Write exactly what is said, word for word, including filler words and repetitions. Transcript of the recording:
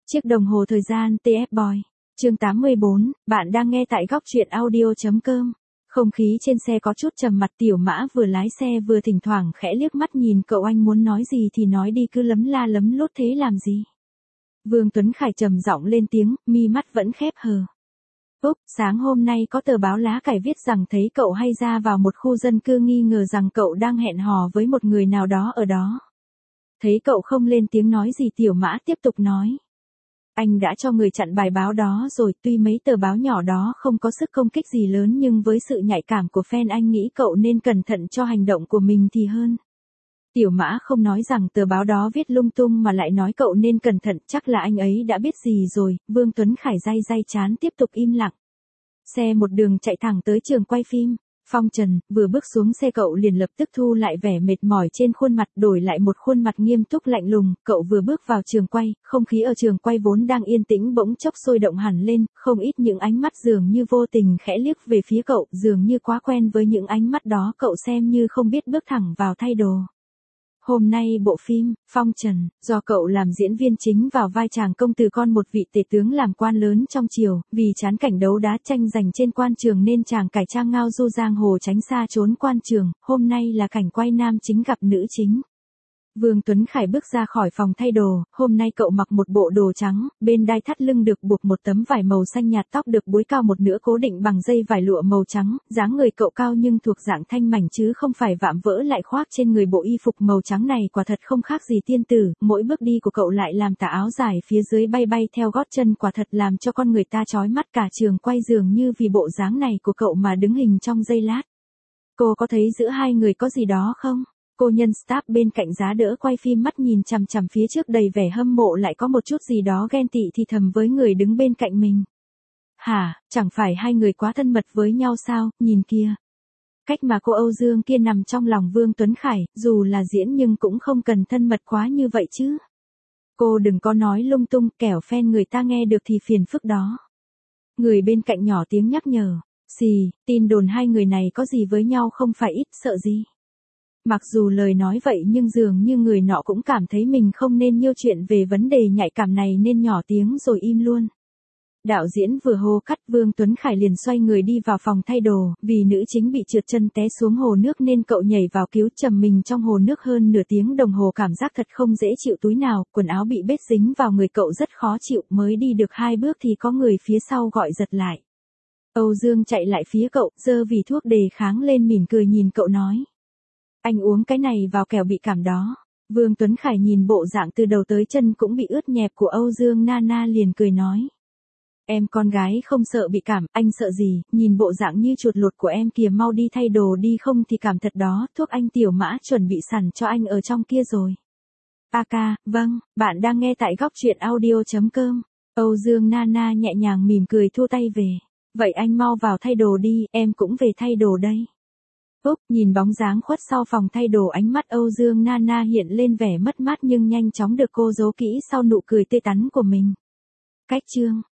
Chiếc đồng hồ thời gian tê ép Boy. Chương tám mươi bốn, bạn đang nghe tại góc truyện audio.com. Không khí trên xe có chút trầm mặc, Tiểu Mã vừa lái xe vừa thỉnh thoảng khẽ liếc mắt nhìn cậu, anh muốn nói gì thì nói đi, cứ lấm la lấm lút thế làm gì. Vương Tuấn Khải trầm giọng lên tiếng, mi mắt vẫn khép hờ. Úc, sáng hôm nay có tờ báo lá cải viết rằng thấy cậu hay ra vào một khu dân cư, nghi ngờ rằng cậu đang hẹn hò với một người nào đó ở đó. Thấy cậu không lên tiếng nói gì, Tiểu Mã tiếp tục nói. Anh đã cho người chặn bài báo đó rồi, tuy mấy tờ báo nhỏ đó không có sức công kích gì lớn nhưng với sự nhạy cảm của fan anh nghĩ cậu nên cẩn thận cho hành động của mình thì hơn. Tiểu Mã không nói rằng tờ báo đó viết lung tung mà lại nói cậu nên cẩn thận, chắc là anh ấy đã biết gì rồi. Vương Tuấn Khải day day chán tiếp tục im lặng. Xe một đường chạy thẳng tới trường quay phim. Phong Trần, vừa bước xuống xe cậu liền lập tức thu lại vẻ mệt mỏi trên khuôn mặt, đổi lại một khuôn mặt nghiêm túc lạnh lùng. Cậu vừa bước vào trường quay, không khí ở trường quay vốn đang yên tĩnh bỗng chốc sôi động hẳn lên, không ít những ánh mắt dường như vô tình khẽ liếc về phía cậu, dường như quá quen với những ánh mắt đó, cậu xem như không biết bước thẳng vào thay đồ. Hôm nay bộ phim, Phong Trần, do cậu làm diễn viên chính vào vai chàng công tử con một vị tể tướng làm quan lớn trong triều, vì chán cảnh đấu đá tranh giành trên quan trường nên chàng cải trang ngao du giang hồ tránh xa trốn quan trường, hôm nay là cảnh quay nam chính gặp nữ chính. Vương Tuấn Khải bước ra khỏi phòng thay đồ, hôm nay cậu mặc một bộ đồ trắng, bên đai thắt lưng được buộc một tấm vải màu xanh nhạt, tóc được búi cao một nửa cố định bằng dây vải lụa màu trắng, dáng người cậu cao nhưng thuộc dạng thanh mảnh chứ không phải vạm vỡ, lại khoác trên người bộ y phục màu trắng này quả thật không khác gì tiên tử, mỗi bước đi của cậu lại làm tà áo dài phía dưới bay bay theo gót chân, quả thật làm cho con người ta chói mắt, cả trường quay dường như vì bộ dáng này của cậu mà đứng hình trong giây lát. Cô có thấy giữa hai người có gì đó không? Cô nhân staff bên cạnh giá đỡ quay phim mắt nhìn chằm chằm phía trước đầy vẻ hâm mộ, lại có một chút gì đó ghen tị thì thầm với người đứng bên cạnh mình. Hả, chẳng phải hai người quá thân mật với nhau sao, nhìn kia. Cách mà cô Âu Dương kia nằm trong lòng Vương Tuấn Khải, dù là diễn nhưng cũng không cần thân mật quá như vậy chứ. Cô đừng có nói lung tung, kẻo fan người ta nghe được thì phiền phức đó. Người bên cạnh nhỏ tiếng nhắc nhở, xì, tin đồn hai người này có gì với nhau không phải ít, sợ gì. Mặc dù lời nói vậy nhưng dường như người nọ cũng cảm thấy mình không nên nhiêu chuyện về vấn đề nhạy cảm này nên nhỏ tiếng rồi im luôn. Đạo diễn vừa hô cắt, Vương Tuấn Khải liền xoay người đi vào phòng thay đồ, vì nữ chính bị trượt chân té xuống hồ nước nên cậu nhảy vào cứu chầm mình trong hồ nước hơn nửa tiếng đồng hồ, cảm giác thật không dễ chịu túi nào, quần áo bị bết dính vào người cậu rất khó chịu, mới đi được hai bước thì có người phía sau gọi giật lại. Âu Dương chạy lại phía cậu, giơ vỉ thuốc đề kháng lên, mỉm cười nhìn cậu nói. Anh uống cái này vào kẻo bị cảm đó. Vương Tuấn Khải nhìn bộ dạng từ đầu tới chân cũng bị ướt nhẹp của Âu Dương Nana liền cười nói. Em con gái không sợ bị cảm, anh sợ gì, nhìn bộ dạng như chuột lột của em kìa, mau đi thay đồ đi không thì cảm thật đó, thuốc anh Tiểu Mã chuẩn bị sẵn cho anh ở trong kia rồi. A ca, vâng, bạn đang nghe tại góc truyện audio.com. Âu Dương Nana nhẹ nhàng mỉm cười thu tay về. Vậy anh mau vào thay đồ đi, em cũng về thay đồ đây. Úc, nhìn bóng dáng khuất sau phòng thay đồ, ánh mắt Âu Dương Nana hiện lên vẻ mất mát nhưng nhanh chóng được cô giấu kỹ sau nụ cười tươi tắn của mình. Cách chương